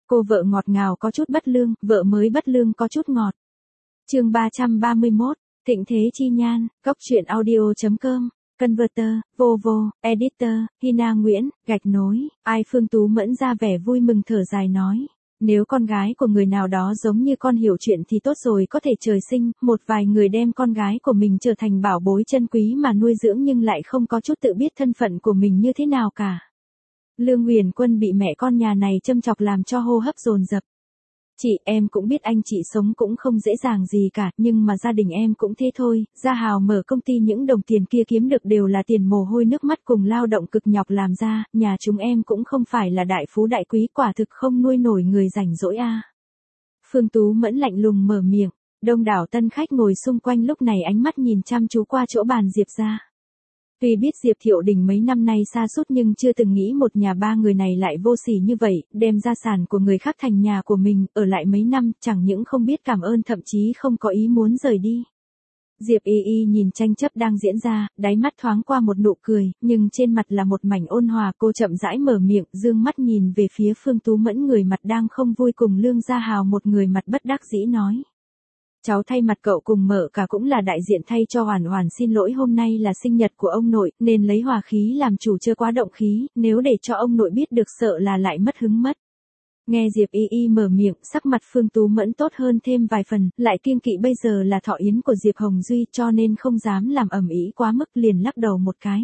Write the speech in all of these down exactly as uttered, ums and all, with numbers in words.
Cô vợ ngọt ngào có chút bất lương, vợ mới bất lương có chút ngọt. Chương ba trăm ba mươi mốt, Thịnh Thế Chi Nhan, góc truyện audio chấm com, Converter, Vovo, Editor, Hina Nguyễn, gạch nối, ai Phương Tú Mẫn ra vẻ vui mừng thở dài nói. Nếu con gái của người nào đó giống như con hiểu chuyện thì tốt rồi, có thể trời sinh, một vài người đem con gái của mình trở thành bảo bối chân quý mà nuôi dưỡng nhưng lại không có chút tự biết thân phận của mình như thế nào cả. Lương Huyền Quân bị mẹ con nhà này châm chọc làm cho hô hấp dồn dập. Chị, em cũng biết anh chị sống cũng không dễ dàng gì cả, nhưng mà gia đình em cũng thế thôi, Gia Hào mở công ty những đồng tiền kia kiếm được đều là tiền mồ hôi nước mắt cùng lao động cực nhọc làm ra, nhà chúng em cũng không phải là đại phú đại quý, quả thực không nuôi nổi người rảnh rỗi a. À. Phương Tú Mẫn lạnh lùng mở miệng, đông đảo tân khách ngồi xung quanh lúc này ánh mắt nhìn chăm chú qua chỗ bàn Diệp ra. Tuy biết Diệp Thiệu Đình mấy năm nay sa sút nhưng chưa từng nghĩ một nhà ba người này lại vô sỉ như vậy, đem gia sản của người khác thành nhà của mình, ở lại mấy năm, chẳng những không biết cảm ơn thậm chí không có ý muốn rời đi. Diệp Y Y nhìn tranh chấp đang diễn ra, đáy mắt thoáng qua một nụ cười, nhưng trên mặt là một mảnh ôn hòa. Cô chậm rãi mở miệng, dương mắt nhìn về phía Phương Tú Mẫn, người mặt đang không vui cùng Lương Gia Hào một người mặt bất đắc dĩ nói. Cháu thay mặt cậu cùng mợ cả cũng là đại diện thay cho Hoàn Hoàn xin lỗi, hôm nay là sinh nhật của ông nội, nên lấy hòa khí làm chủ, chưa quá động khí, nếu để cho ông nội biết được sợ là lại mất hứng mất. Nghe Diệp Y Y mở miệng, sắc mặt Phương Tú Mẫn tốt hơn thêm vài phần, lại kiêng kỵ bây giờ là thọ yến của Diệp Hồng Duy cho nên không dám làm ầm ĩ quá mức, liền lắc đầu một cái.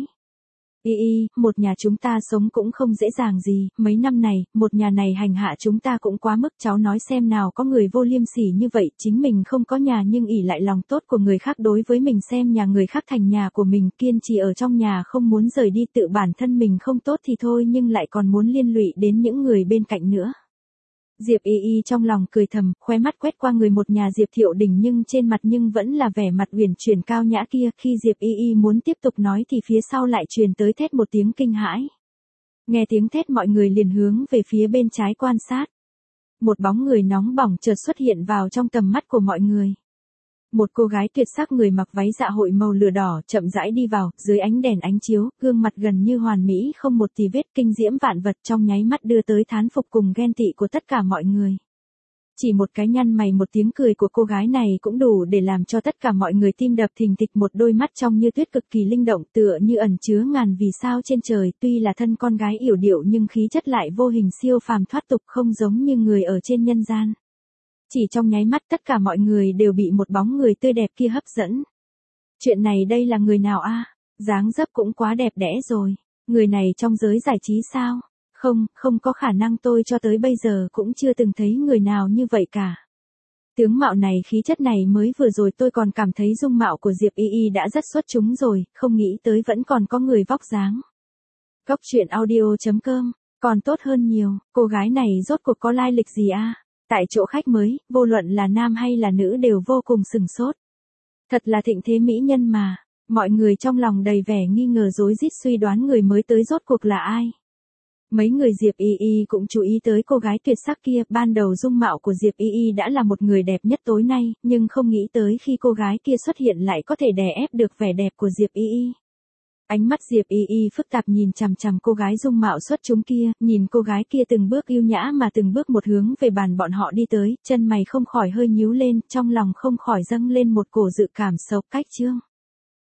Y Y, một nhà chúng ta sống cũng không dễ dàng gì, mấy năm này, một nhà này hành hạ chúng ta cũng quá mức, cháu nói xem nào, có người vô liêm sỉ như vậy, chính mình không có nhà nhưng ỷ lại lòng tốt của người khác đối với mình, xem nhà người khác thành nhà của mình, kiên trì ở trong nhà không muốn rời đi, tự bản thân mình không tốt thì thôi nhưng lại còn muốn liên lụy đến những người bên cạnh nữa. Diệp Y Y trong lòng cười thầm, khóe mắt quét qua người một nhà Diệp Thiệu Đình nhưng trên mặt nhưng vẫn là vẻ mặt uyển chuyển cao nhã kia, khi Diệp Y Y muốn tiếp tục nói thì phía sau lại truyền tới thét một tiếng kinh hãi. Nghe tiếng thét mọi người liền hướng về phía bên trái quan sát. Một bóng người nóng bỏng chợt xuất hiện vào trong tầm mắt của mọi người. Một cô gái tuyệt sắc người mặc váy dạ hội màu lửa đỏ chậm rãi đi vào, dưới ánh đèn ánh chiếu, gương mặt gần như hoàn mỹ không một tì vết, kinh diễm vạn vật, trong nháy mắt đưa tới thán phục cùng ghen tị của tất cả mọi người. Chỉ một cái nhăn mày một tiếng cười của cô gái này cũng đủ để làm cho tất cả mọi người tim đập thình thịch, một đôi mắt trong như tuyết cực kỳ linh động tựa như ẩn chứa ngàn vì sao trên trời, tuy là thân con gái yểu điệu nhưng khí chất lại vô hình siêu phàm thoát tục, không giống như người ở trên nhân gian. Chỉ trong nháy mắt tất cả mọi người đều bị một bóng người tươi đẹp kia hấp dẫn. Chuyện này đây là người nào a? À? Dáng dấp cũng quá đẹp đẽ rồi. Người này trong giới giải trí sao? Không, không có khả năng, tôi cho tới bây giờ cũng chưa từng thấy người nào như vậy cả. Tướng mạo này, khí chất này, mới vừa rồi tôi còn cảm thấy dung mạo của Diệp Y Y đã rất xuất chúng rồi, không nghĩ tới vẫn còn có người vóc dáng. Góc truyện audio chấm com, còn tốt hơn nhiều, cô gái này rốt cuộc có lai lịch gì a? À? Tại chỗ khách mới, vô luận là nam hay là nữ đều vô cùng sừng sốt. Thật là thịnh thế mỹ nhân mà, mọi người trong lòng đầy vẻ nghi ngờ rối rít suy đoán người mới tới rốt cuộc là ai. Mấy người Diệp Y Y cũng chú ý tới cô gái tuyệt sắc kia, ban đầu dung mạo của Diệp Y Y đã là một người đẹp nhất tối nay, nhưng không nghĩ tới khi cô gái kia xuất hiện lại có thể đè ép được vẻ đẹp của Diệp Y Y. Ánh mắt Diệp Y Y phức tạp nhìn chằm chằm cô gái dung mạo xuất chúng kia, nhìn cô gái kia từng bước yêu nhã mà từng bước một hướng về bàn bọn họ đi tới, chân mày không khỏi hơi nhíu lên, trong lòng không khỏi dâng lên một cổ dự cảm xấu. Cách chương